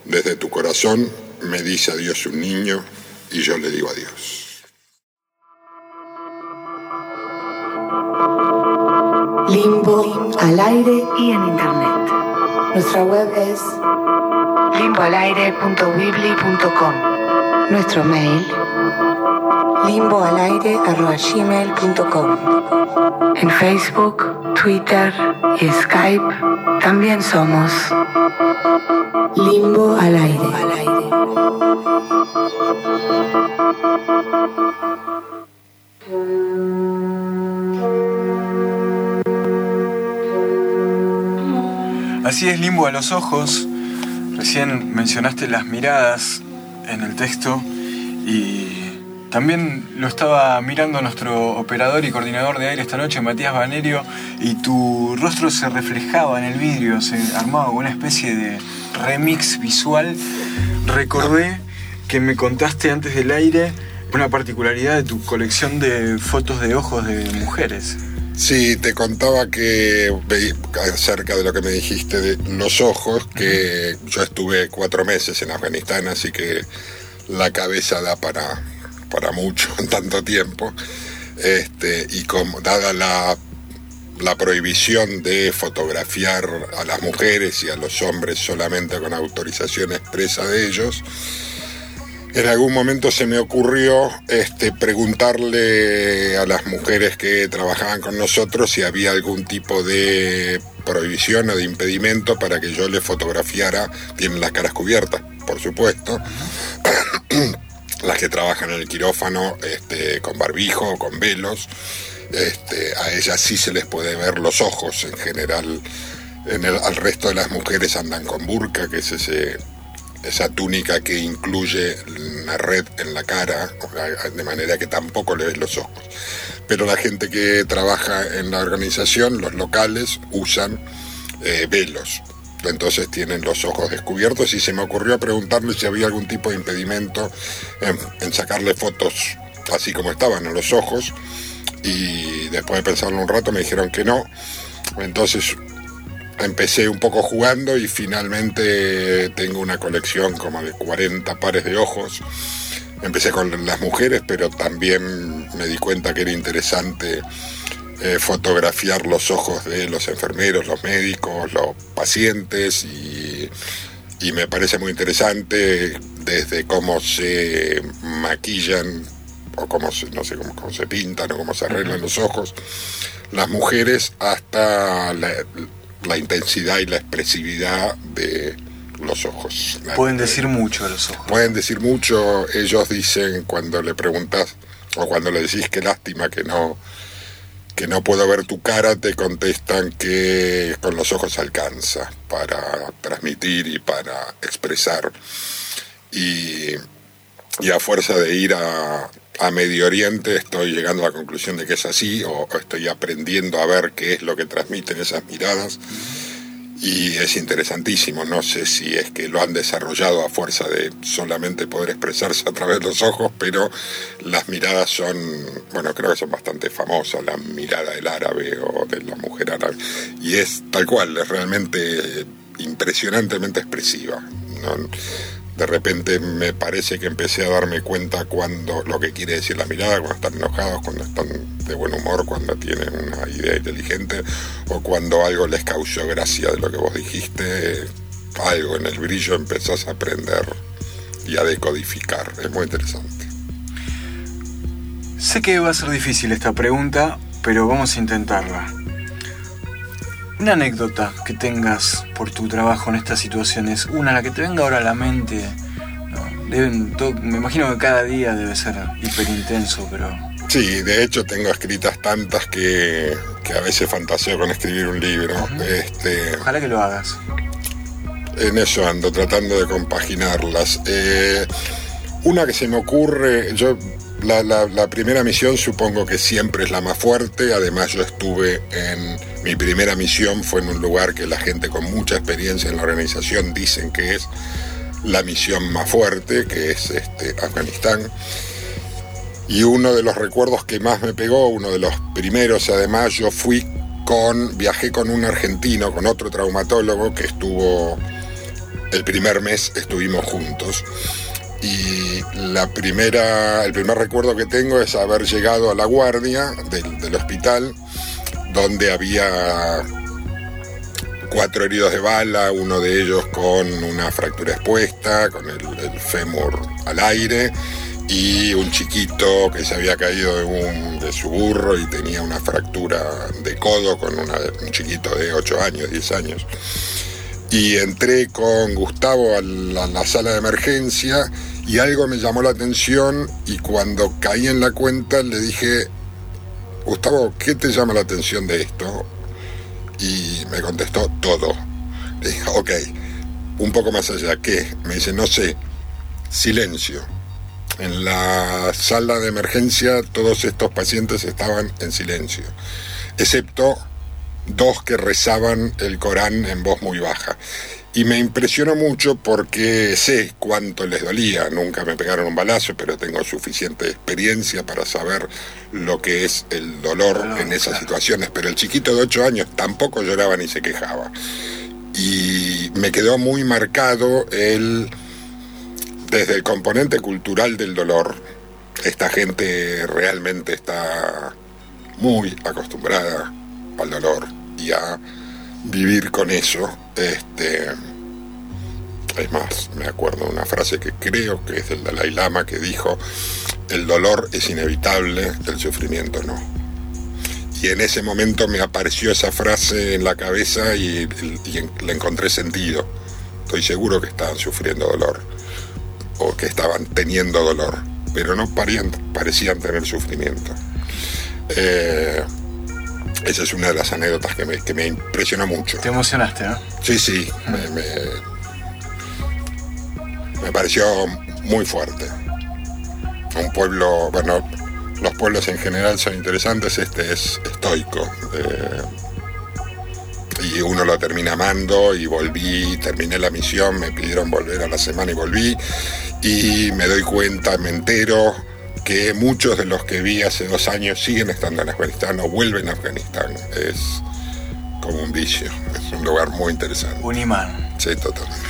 Desde tu corazón me dice adiós un niño y yo le digo adiós. Limbo al aire y en internet. Nuestra web es limbo al aire punto weebly punto com. Nuestro mail limbo al aire arroba gmail punto com. En Facebook, Twitter y Skype también somos Limbo al aire. Así es, Limbo a los ojos. Recién mencionaste las miradas en el texto y también lo estaba mirando nuestro operador y coordinador de aire esta noche, Matías Banerio, y tu rostro se reflejaba en el vidrio, se armaba una especie de remix visual. Recordé que me contaste antes del aire una particularidad de tu colección de fotos de ojos de mujeres. Sí, te contaba que acerca de lo que me dijiste de los ojos, que yo estuve cuatro meses en Afganistán, así que la cabeza da para, para mucho en tanto tiempo. Este, y como dada la, la prohibición de fotografiar a las mujeres y a los hombres solamente con autorización expresa de ellos, en algún momento se me ocurrió este, preguntarle a las mujeres que trabajaban con nosotros si había algún tipo de prohibición o de impedimento para que yo les fotografiara. Tienen las caras cubiertas, por supuesto. Las que trabajan en el quirófano este, con barbijo o con velos, este, a ellas sí se les puede ver los ojos. En general, en el, al resto de las mujeres andan con burka, que es ese... esa túnica que incluye una red en la cara, de manera que tampoco le ves los ojos. Pero la gente que trabaja en la organización, los locales, usan eh, velos. Entonces tienen los ojos descubiertos y se me ocurrió preguntarle si había algún tipo de impedimento en, en sacarle fotos así como estaban a los ojos. Y después de pensarlo un rato me dijeron que no. Entonces empecé un poco jugando y finalmente tengo una colección como de cuarenta pares de ojos. Empecé con las mujeres, pero también me di cuenta que era interesante eh, fotografiar los ojos de los enfermeros, los médicos, los pacientes y, y me parece muy interesante desde cómo se maquillan o cómo se, no sé, cómo, cómo se pintan o cómo se arreglan los ojos las mujeres hasta la, la intensidad y la expresividad de los ojos. Pueden decir mucho los ojos. Pueden decir mucho. Ellos dicen, cuando le preguntas o cuando le decís qué lástima que no que no puedo ver tu cara, te contestan que con los ojos alcanza para transmitir y para expresar. Y, y a fuerza de ir a, a Medio Oriente estoy llegando a la conclusión de que es así, o, o estoy aprendiendo a ver qué es lo que transmiten esas miradas. Y es interesantísimo, no sé si es que lo han desarrollado a fuerza de solamente poder expresarse a través de los ojos, pero las miradas son, bueno, creo que son bastante famosas, la mirada del árabe o de la mujer árabe, y es tal cual, es realmente impresionantemente expresiva, ¿no? De repente me parece que empecé a darme cuenta cuando lo que quiere decir la mirada, cuando están enojados, cuando están de buen humor, cuando tienen una idea inteligente o cuando algo les causó gracia de lo que vos dijiste, algo en el brillo empezás a aprender y a decodificar. Es muy interesante. Sé que va a ser difícil esta pregunta, pero vamos a intentarla. Una anécdota que tengas por tu trabajo en estas situaciones, una la que te venga ahora a la mente, ¿no? Deben todo, me imagino que cada día debe ser hiperintenso, pero... Sí, de hecho tengo escritas tantas que, que a veces fantaseo con escribir un libro. Uh-huh. este, Ojalá que lo hagas. En eso ando, tratando de compaginarlas. Eh, una que se me ocurre, yo la, la, la primera misión supongo que siempre es la más fuerte. Además yo estuve en... Mi primera misión fue en un lugar que la gente con mucha experiencia en la organización dicen que es la misión más fuerte, que es este, Afganistán. Y uno de los recuerdos que más me pegó, uno de los primeros además, yo fui con, viajé con un argentino, con otro traumatólogo que estuvo el primer mes estuvimos juntos. Y la primera, el primer recuerdo que tengo es haber llegado a la guardia del, del hospital, donde había cuatro heridos de bala, uno de ellos con una fractura expuesta, con el, el fémur al aire, y un chiquito que se había caído de, un, de su burro y tenía una fractura de codo con una, un chiquito de ocho años, diez años. Y entré con Gustavo a la, a la sala de emergencia y algo me llamó la atención, y cuando caí en la cuenta le dije: Gustavo, ¿qué te llama la atención de esto? Y me contestó: todo. Le dije: ok, un poco más allá, ¿qué? Me dice: no sé, silencio. En la sala de emergencia todos estos pacientes estaban en silencio, excepto dos que rezaban el Corán en voz muy baja. Y me impresionó mucho porque sé cuánto les dolía. Nunca me pegaron un balazo, pero tengo suficiente experiencia para saber lo que es el dolor en esas situaciones. Pero el chiquito de ocho años tampoco lloraba ni se quejaba. Y me quedó muy marcado el, desde el componente cultural del dolor. Esta gente realmente está muy acostumbrada al dolor y a vivir con eso. Este, es más, me acuerdo de una frase que creo que es del Dalai Lama, que dijo: el dolor es inevitable, el sufrimiento no. Y en ese momento me apareció esa frase en la cabeza y, y, y le encontré sentido. Estoy seguro que estaban sufriendo dolor, o que estaban teniendo dolor, pero no parían, parecían tener sufrimiento. Eh, Esa es una de las anécdotas que me, que me impresionó mucho. Te emocionaste, ¿no? Sí, sí, me, me, me pareció muy fuerte. Un pueblo, bueno, los pueblos en general son interesantes, este es estoico. Eh, y uno lo termina amando, y volví, terminé la misión, me pidieron volver a la semana y volví, y me doy cuenta, me entero que muchos de los que vi hace dos años siguen estando en Afganistán o vuelven a Afganistán. Es como un vicio, es un lugar muy interesante. Un imán. Sí, totalmente.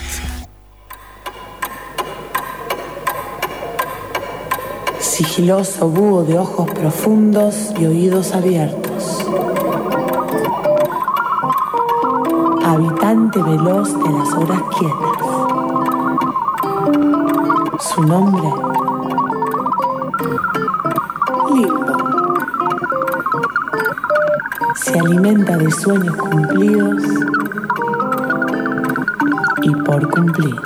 Sigiloso búho de ojos profundos y oídos abiertos. Habitante veloz de las horas quietas. Su nombre: Limbo. Se alimenta de sueños cumplidos y por cumplir.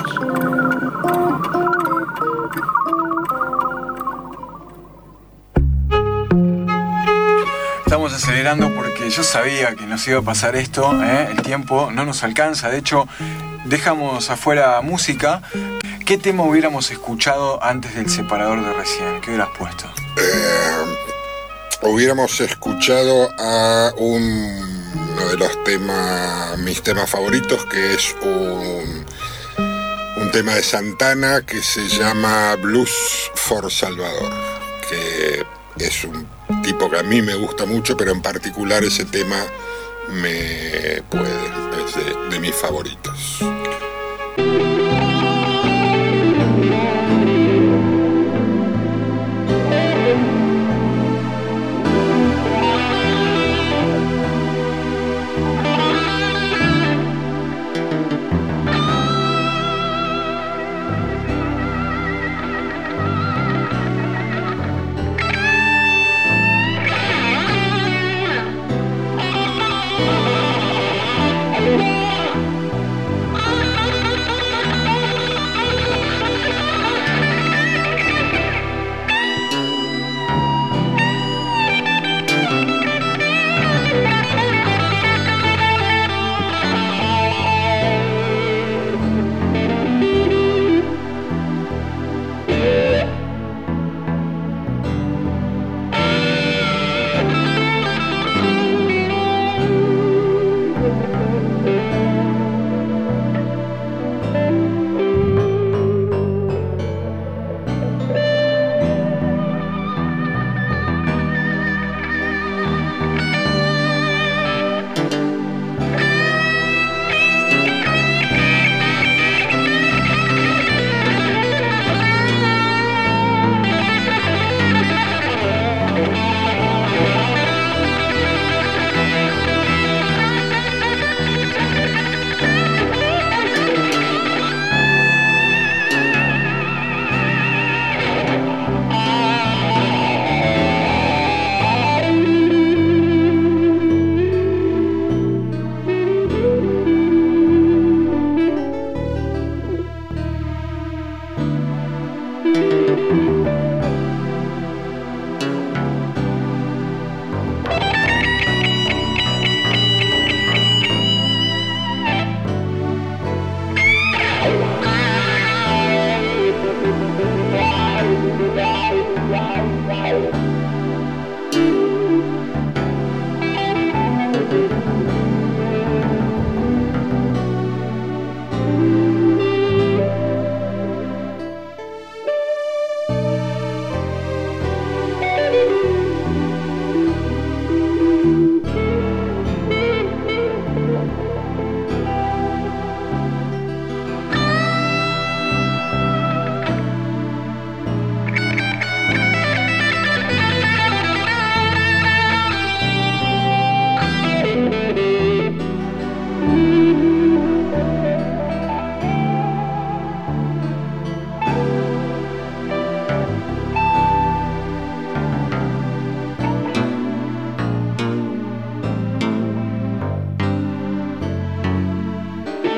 Estamos acelerando porque yo sabía que nos iba a pasar esto, ¿eh? El tiempo no nos alcanza. De hecho, dejamos afuera música. ¿Qué tema hubiéramos escuchado antes del separador de recién? ¿Qué hubieras puesto? Eh, hubiéramos escuchado a un, uno de los temas, mis temas favoritos, que es un, un tema de Santana que se llama Blues for Salvador, que es un tipo que a mí me gusta mucho, pero en particular ese tema me puede, es de, de mis favoritos. Thank you.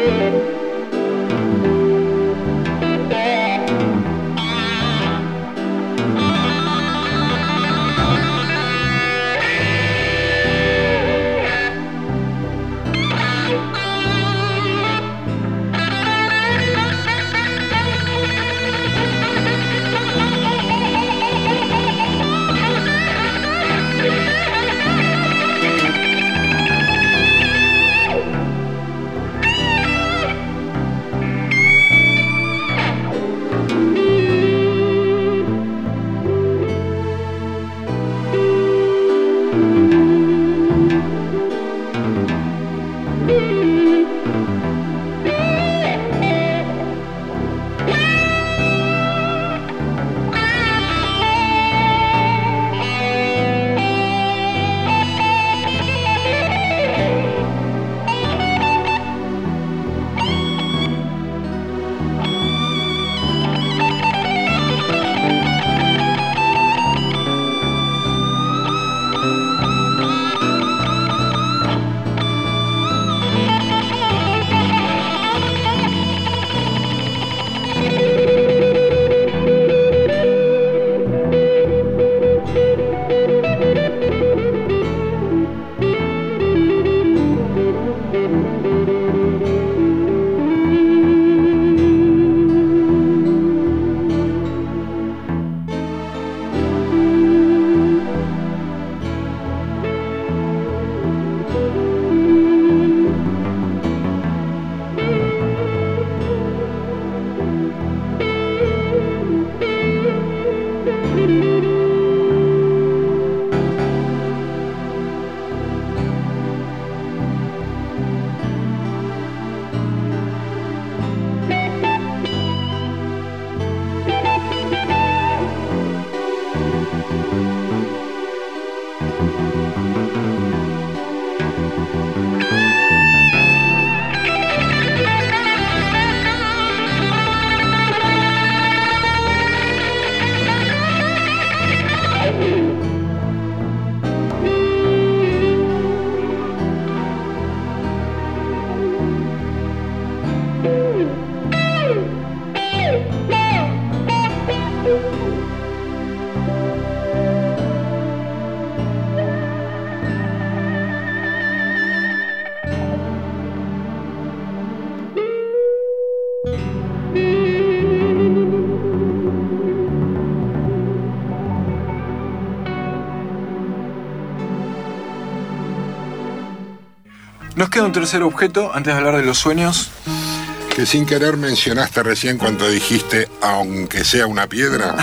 Nos queda un tercer objeto antes de hablar de los sueños. Que sin querer mencionaste recién cuando dijiste, aunque sea una piedra.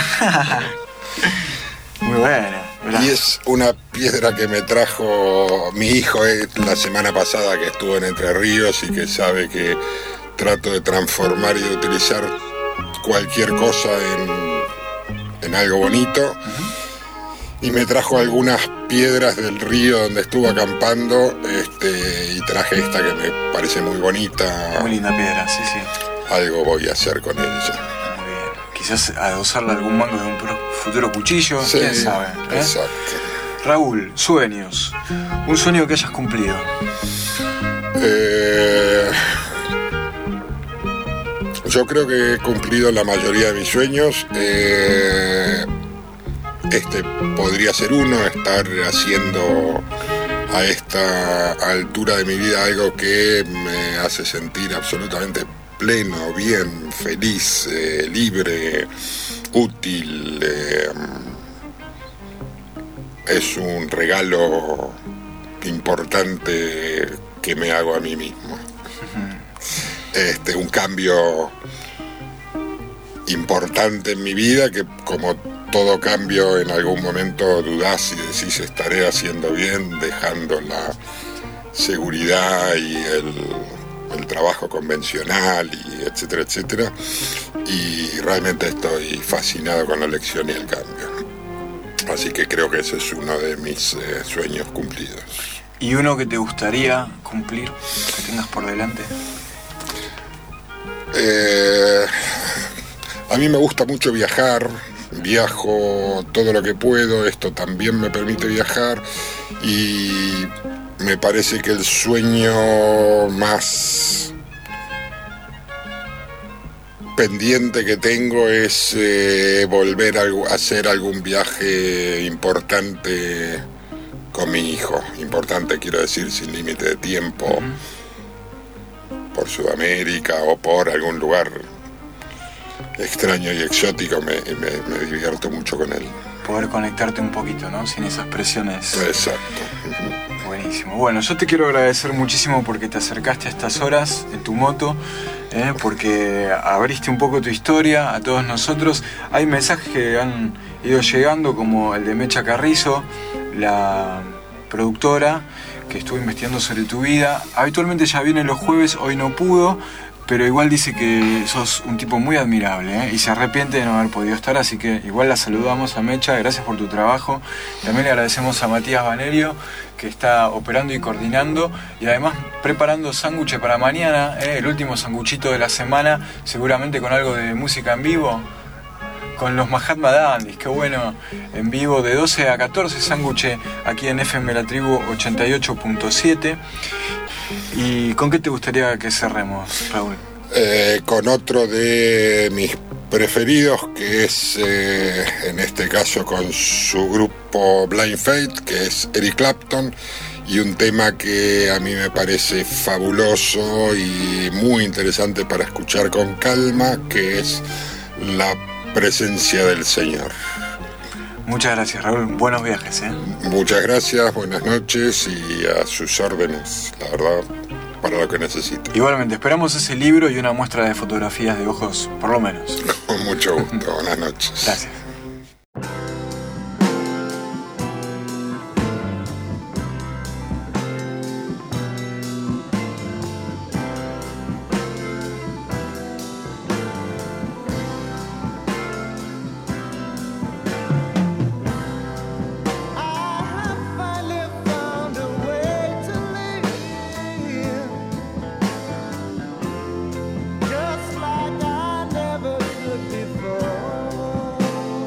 Muy buena. Y es una piedra que me trajo mi hijo eh, la semana pasada, que estuvo en Entre Ríos y que sabe que trato de transformar y de utilizar cualquier cosa en, en algo bonito. Uh-huh. Y me trajo algunas piedras del río donde estuvo acampando, este, y traje esta que me parece muy bonita. Muy linda piedra, sí, sí. Algo voy a hacer con ella. Muy bien. Quizás adosarle algún mango de un futuro cuchillo, sí, quién sabe. ¿eh? Exacto. Raúl, sueños. Un sueño que hayas cumplido. Eh, yo creo que he cumplido la mayoría de mis sueños. Eh, Este podría ser uno, estar haciendo a esta altura de mi vida algo que me hace sentir absolutamente pleno, bien, feliz, eh, libre, útil. Eh, es un regalo importante que me hago a mí mismo. Este, un cambio importante en mi vida que, como todo cambio, en algún momento dudás y decís estaré haciendo bien, dejando la seguridad y el, el trabajo convencional, y etcétera, etcétera. Y realmente estoy fascinado con la elección y el cambio. Así que creo que ese es uno de mis eh, sueños cumplidos. ¿Y uno que te gustaría cumplir, que tengas por delante? Eh, a mí me gusta mucho viajar. Viajo todo lo que puedo, esto también me permite viajar, y me parece que el sueño más pendiente que tengo es eh, volver a hacer algún viaje importante con mi hijo. Importante quiero decir sin límite de tiempo, uh-huh. por Sudamérica o por algún lugar extraño y exótico. Me, me, me divierto mucho con él. Poder conectarte un poquito, ¿no? Sin esas presiones. Exacto. Uh-huh. Buenísimo. Bueno, yo te quiero agradecer muchísimo porque te acercaste a estas horas en tu moto, ¿eh? Porque abriste un poco tu historia a todos nosotros. Hay mensajes que han ido llegando, como el de Mecha Carrizo, la productora que estuvo investigando sobre tu vida. Habitualmente ya viene los jueves, hoy no pudo, pero igual dice que sos un tipo muy admirable, ¿eh? Y se arrepiente de no haber podido estar, así que igual la saludamos a Mecha, gracias por tu trabajo. También le agradecemos a Matías Banerio, que está operando y coordinando, y además preparando sándwiches para mañana, ¿eh? El último sanguchito de la semana, seguramente con algo de música en vivo, con los Mahatma Dandis, qué bueno, en vivo de doce a catorce, sándwich aquí en F M La Tribu ochenta y ocho punto siete. ¿Y con qué te gustaría que cerremos, Raúl? Eh, con otro de mis preferidos, que es eh, en este caso con su grupo Blind Faith, que es Eric Clapton, y un tema que a mí me parece fabuloso y muy interesante para escuchar con calma, que es La Presencia del Señor. Muchas gracias, Raúl. Buenos viajes, ¿eh? Muchas gracias, buenas noches y a sus órdenes, la verdad, para lo que necesite. Igualmente, esperamos ese libro y una muestra de fotografías de ojos, por lo menos. Con mucho gusto, buenas noches. Gracias. Just like I never could before.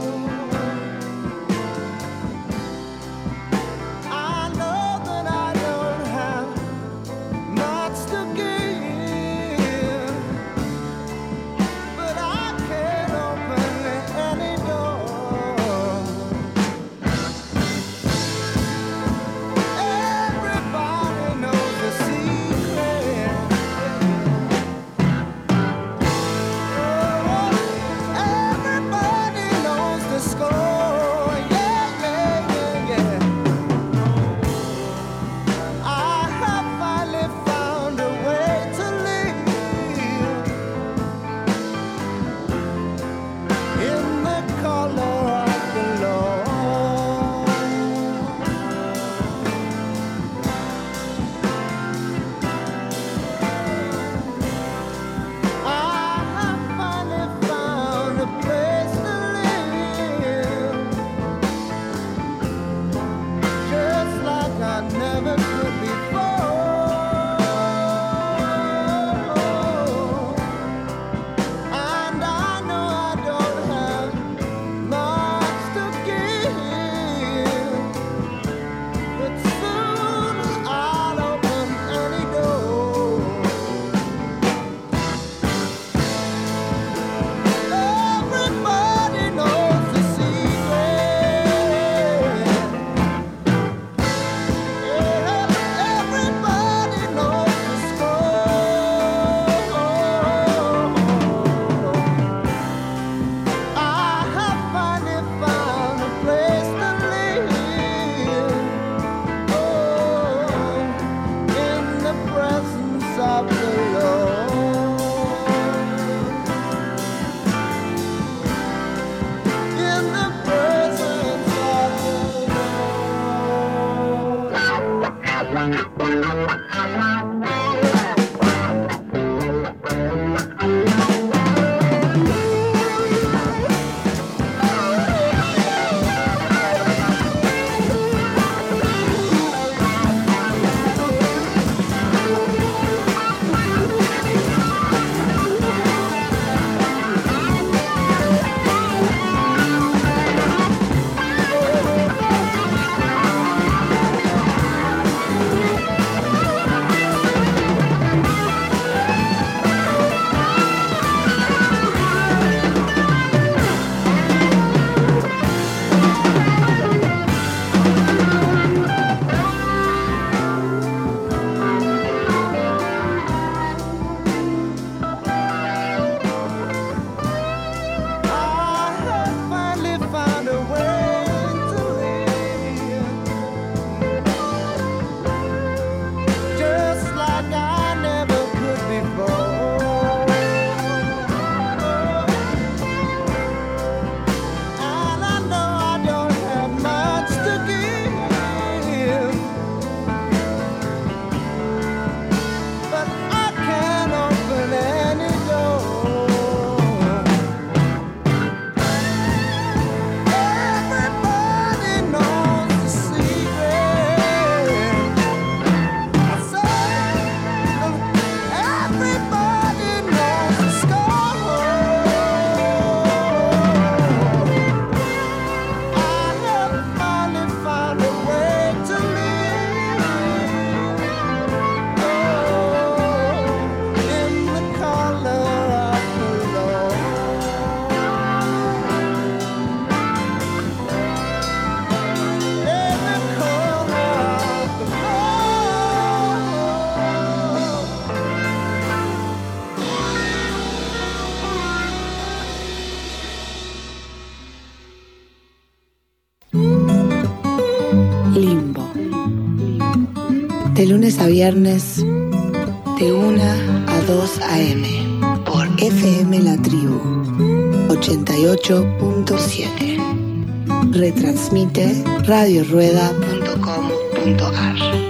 De lunes a viernes, de una a dos a eme, por F M La Tribu, ochenta y ocho punto siete. Retransmite radio rueda punto com punto a r.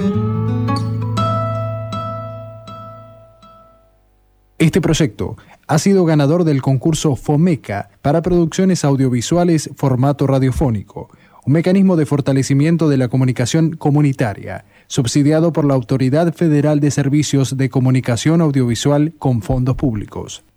Este proyecto ha sido ganador del concurso FOMECA para producciones audiovisuales formato radiofónico, un mecanismo de fortalecimiento de la comunicación comunitaria, subsidiado por la Autoridad Federal de Servicios de Comunicación Audiovisual con fondos públicos.